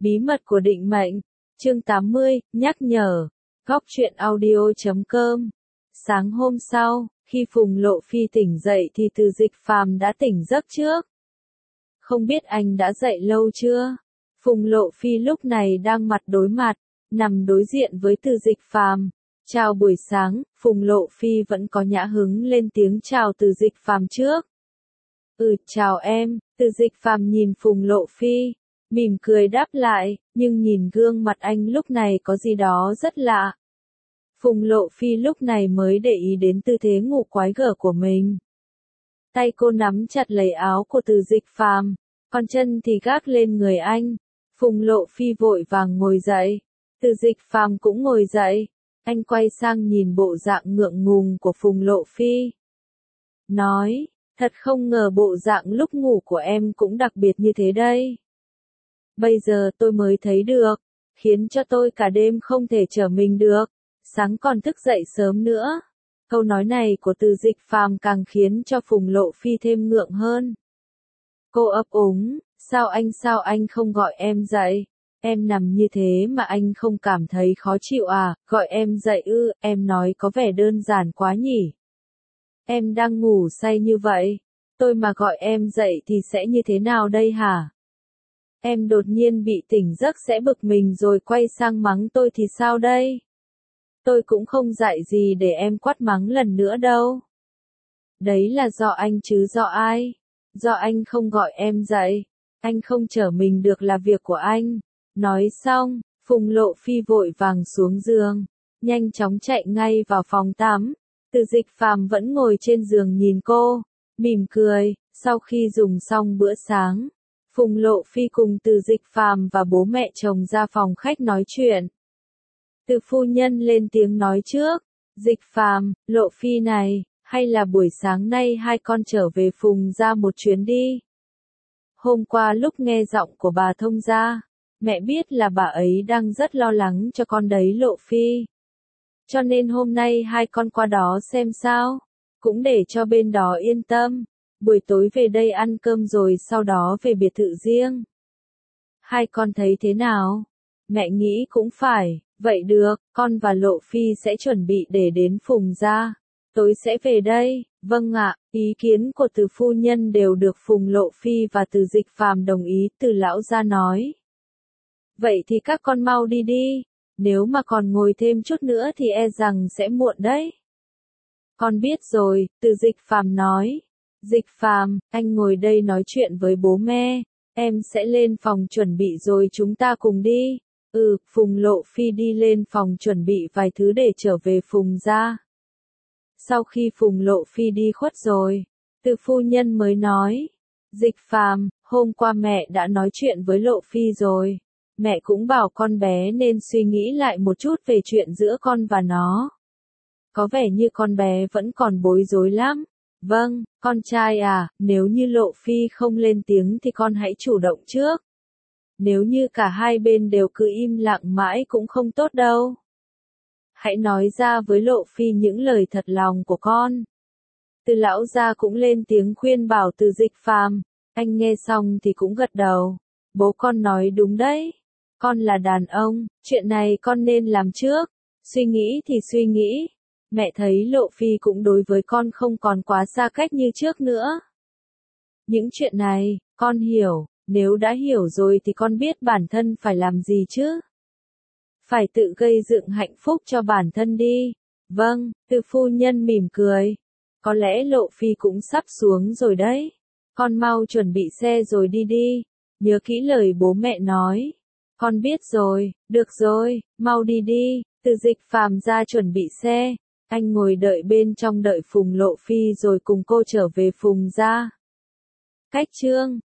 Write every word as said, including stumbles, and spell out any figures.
Bí mật của định mệnh. Chương tám mươi, nhắc nhở. Góc truyện audio chấm com. Sáng hôm sau, khi Phùng Lộ Phi tỉnh dậy thì Từ Dịch Phàm đã tỉnh giấc trước. Không biết anh đã dậy lâu chưa? Phùng Lộ Phi lúc này đang mặt đối mặt, nằm đối diện với Từ Dịch Phàm. Chào buổi sáng, Phùng Lộ Phi vẫn có nhã hứng lên tiếng chào Từ Dịch Phàm trước. Ừ, chào em. Từ Dịch Phàm nhìn Phùng Lộ Phi, mỉm cười đáp lại, nhưng nhìn gương mặt anh lúc này có gì đó rất lạ. Phùng Lộ Phi lúc này mới để ý đến tư thế ngủ quái gở của mình. Tay cô nắm chặt lấy áo của Từ Dịch Phàm, còn chân thì gác lên người anh. Phùng Lộ Phi vội vàng ngồi dậy. Từ Dịch Phàm cũng ngồi dậy. Anh quay sang nhìn bộ dạng ngượng ngùng của Phùng Lộ Phi. Nói, thật không ngờ bộ dạng lúc ngủ của em cũng đặc biệt như thế đây. Bây giờ tôi mới thấy được, khiến cho tôi cả đêm không thể trở mình được, sáng còn thức dậy sớm nữa. Câu nói này của Từ Dịch Phàm càng khiến cho Phùng Lộ Phi thêm ngượng hơn. Cô ấp úng, sao anh sao anh không gọi em dậy? Em nằm như thế mà anh không cảm thấy khó chịu à? Gọi em dậy ư? Em nói có vẻ đơn giản quá nhỉ? Em đang ngủ say như vậy, tôi mà gọi em dậy thì sẽ như thế nào đây hả? Em đột nhiên bị tỉnh giấc sẽ bực mình rồi quay sang mắng tôi thì sao đây? Tôi cũng không dạy gì để em quát mắng lần nữa đâu. Đấy là do anh chứ do ai? Do anh không gọi em dậy. Anh không chở mình được là việc của anh. Nói xong, Phùng Lộ Phi vội vàng xuống giường, nhanh chóng chạy ngay vào phòng tắm. Từ Dịch Phàm vẫn ngồi trên giường nhìn cô, mỉm cười. Sau khi dùng xong bữa sáng, Phùng Lộ Phi cùng Từ Dịch Phàm và bố mẹ chồng ra phòng khách nói chuyện. Từ phu nhân lên tiếng nói trước. Dịch Phàm, Lộ Phi này, hay là buổi sáng nay hai con trở về Phùng gia một chuyến đi. Hôm qua lúc nghe giọng của bà thông gia, mẹ biết là bà ấy đang rất lo lắng cho con đấy Lộ Phi. Cho nên hôm nay hai con qua đó xem sao, cũng để cho bên đó yên tâm. Buổi tối về đây ăn cơm rồi sau đó về biệt thự riêng. Hai con thấy thế nào? Mẹ nghĩ cũng phải, vậy được, con và Lộ Phi sẽ chuẩn bị để đến Phùng gia. Tối sẽ về đây. Vâng ạ, ý kiến của Từ phu nhân đều được Phùng Lộ Phi và Từ Dịch Phàm đồng ý. Từ lão gia nói. Vậy thì các con mau đi đi, nếu mà còn ngồi thêm chút nữa thì e rằng sẽ muộn đấy. Con biết rồi, Từ Dịch Phàm nói. Dịch Phàm, anh ngồi đây nói chuyện với bố mẹ, em sẽ lên phòng chuẩn bị rồi chúng ta cùng đi. Ừ, Phùng Lộ Phi đi lên phòng chuẩn bị vài thứ để trở về Phùng gia. Sau khi Phùng Lộ Phi đi khuất rồi, Từ phu nhân mới nói. Dịch Phàm, hôm qua mẹ đã nói chuyện với Lộ Phi rồi. Mẹ cũng bảo con bé nên suy nghĩ lại một chút về chuyện giữa con và nó. Có vẻ như con bé vẫn còn bối rối lắm. Vâng, con trai à, nếu như Lộ Phi không lên tiếng thì con hãy chủ động trước. Nếu như cả hai bên đều cứ im lặng mãi cũng không tốt đâu. Hãy nói ra với Lộ Phi những lời thật lòng của con. Từ lão gia cũng lên tiếng khuyên bảo Từ Dịch Phàm. Anh nghe xong thì cũng gật đầu. Bố con nói đúng đấy. Con là đàn ông, chuyện này con nên làm trước. Suy nghĩ thì suy nghĩ. Mẹ thấy Lộ Phi cũng đối với con không còn quá xa cách như trước nữa. Những chuyện này, con hiểu. Nếu đã hiểu rồi thì con biết bản thân phải làm gì chứ. Phải tự gây dựng hạnh phúc cho bản thân đi. Vâng, Từ phu nhân mỉm cười. Có lẽ Lộ Phi cũng sắp xuống rồi đấy. Con mau chuẩn bị xe rồi đi đi. Nhớ kỹ lời bố mẹ nói. Con biết rồi, được rồi, mau đi đi. Từ Dịch Phàm ra chuẩn bị xe. Anh ngồi đợi bên trong đợi Phùng Lộ Phi rồi cùng cô trở về Phùng gia. Cách chương